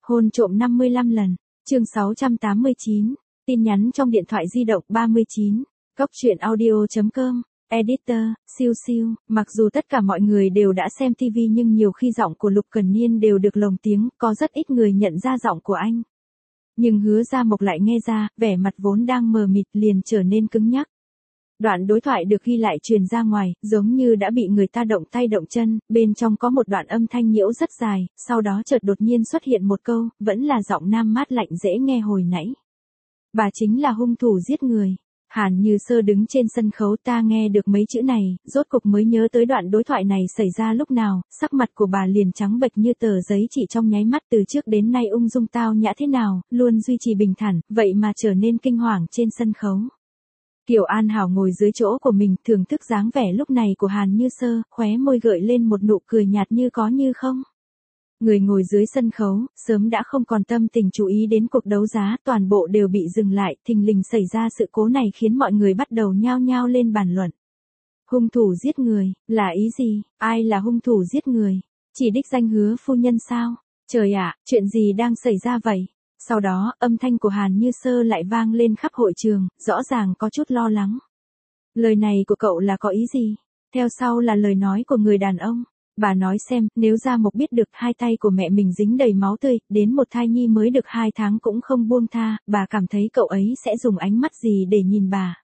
Hôn trộm 55 lần. Chương 689. Tin nhắn trong điện thoại di động 39. Cốc truyện audio.com. Editor, siêu siêu. Mặc dù tất cả mọi người đều đã xem TV nhưng nhiều khi giọng của Lục Cần Niên đều được lồng tiếng, có rất ít người nhận ra giọng của anh. Nhưng Hứa Gia Mộc lại nghe ra, vẻ mặt vốn đang mờ mịt liền trở nên cứng nhắc. Đoạn đối thoại được ghi lại truyền ra ngoài, giống như đã bị người ta động tay động chân, bên trong có một đoạn âm thanh nhiễu rất dài, sau đó chợt đột nhiên xuất hiện một câu, vẫn là giọng nam mát lạnh dễ nghe hồi nãy. Bà chính là hung thủ giết người. Hàn Như Sơ đứng trên sân khấu, ta nghe được mấy chữ này, rốt cục mới nhớ tới đoạn đối thoại này xảy ra lúc nào, sắc mặt của bà liền trắng bệch như tờ giấy, chỉ trong nháy mắt từ trước đến nay ung dung tao nhã thế nào, luôn duy trì bình thản, vậy mà trở nên kinh hoàng trên sân khấu. Kiều An Hảo ngồi dưới chỗ của mình, thưởng thức dáng vẻ lúc này của Hàn Như Sơ, khóe môi gợi lên một nụ cười nhạt như có như không. Người ngồi dưới sân khấu, sớm đã không còn tâm tình chú ý đến cuộc đấu giá, toàn bộ đều bị dừng lại, thình lình xảy ra sự cố này khiến mọi người bắt đầu nhao nhao lên bàn luận. Hung thủ giết người, là ý gì? Ai là hung thủ giết người? Chỉ đích danh Hứa phu nhân sao? Trời ạ, chuyện gì đang xảy ra vậy? Sau đó, âm thanh của Hàn Như Sơ lại vang lên khắp hội trường, rõ ràng có chút lo lắng. Lời này của cậu là có ý gì? Theo sau là lời nói của người đàn ông. Bà nói xem, nếu Gia Mộc biết được hai tay của mẹ mình dính đầy máu tươi, đến một thai nhi mới được 2 tháng cũng không buông tha, bà cảm thấy cậu ấy sẽ dùng ánh mắt gì để nhìn bà.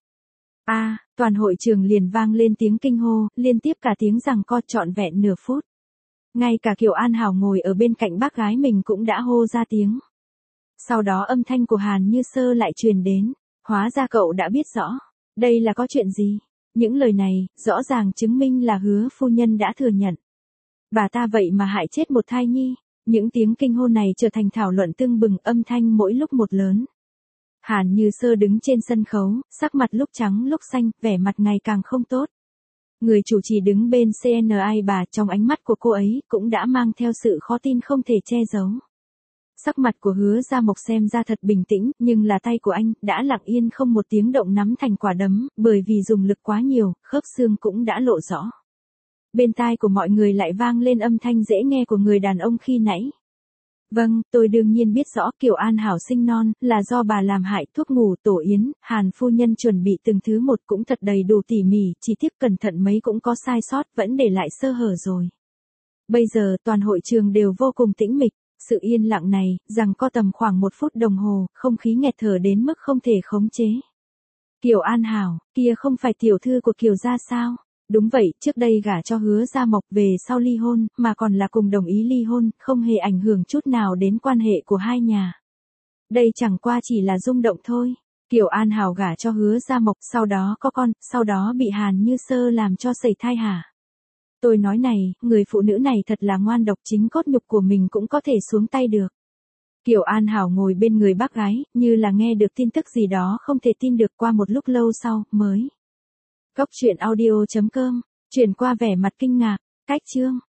Toàn hội trường liền vang lên tiếng kinh hô, liên tiếp cả tiếng giằng co trọn vẹn nửa phút. Ngay cả Kiều An Hảo ngồi ở bên cạnh bác gái mình cũng đã hô ra tiếng. Sau đó âm thanh của Hàn Như Sơ lại truyền đến, hóa ra cậu đã biết rõ. Đây là có chuyện gì? Những lời này, rõ ràng chứng minh là Hứa phu nhân đã thừa nhận. Bà ta vậy mà hại chết một thai nhi. Những tiếng kinh hô này trở thành thảo luận tưng bừng, âm thanh mỗi lúc một lớn. Hàn Như Sơ đứng trên sân khấu, sắc mặt lúc trắng lúc xanh, vẻ mặt ngày càng không tốt. Người chủ trì đứng bên CNI bà, trong ánh mắt của cô ấy cũng đã mang theo sự khó tin không thể che giấu. Sắc mặt của Hứa Gia Mộc xem ra thật bình tĩnh, nhưng là tay của anh đã lặng yên không một tiếng động nắm thành quả đấm, bởi vì dùng lực quá nhiều, khớp xương cũng đã lộ rõ. Bên tai của mọi người lại vang lên âm thanh dễ nghe của người đàn ông khi nãy. Vâng, tôi đương nhiên biết rõ Kiều An Hảo sinh non là do bà làm hại, thuốc ngủ, tổ yến, Hàn phu nhân chuẩn bị từng thứ một cũng thật đầy đủ tỉ mỉ, chi tiết cẩn thận mấy cũng có sai sót, vẫn để lại sơ hở rồi. Bây giờ toàn hội trường đều vô cùng tĩnh mịch, sự yên lặng này, rằng có tầm khoảng 1 phút đồng hồ, không khí nghẹt thở đến mức không thể khống chế. Kiều An Hảo, kia không phải tiểu thư của Kiều gia sao? Đúng vậy, trước đây gả cho Hứa Gia Mộc, về sau ly hôn, mà còn là cùng đồng ý ly hôn, không hề ảnh hưởng chút nào đến quan hệ của hai nhà. Đây chẳng qua chỉ là rung động thôi. Kiều An Hảo gả cho Hứa Gia Mộc, sau đó có con, sau đó bị Hàn Như Sơ làm cho sẩy thai hả? Tôi nói này, người phụ nữ này thật là ngoan độc, chính cốt nhục của mình cũng có thể xuống tay được. Kiều An Hảo ngồi bên người bác gái, như là nghe được tin tức gì đó không thể tin được, qua một lúc lâu sau, mới. Cốc truyện audio.com, chuyển qua vẻ mặt kinh ngạc, cách chương.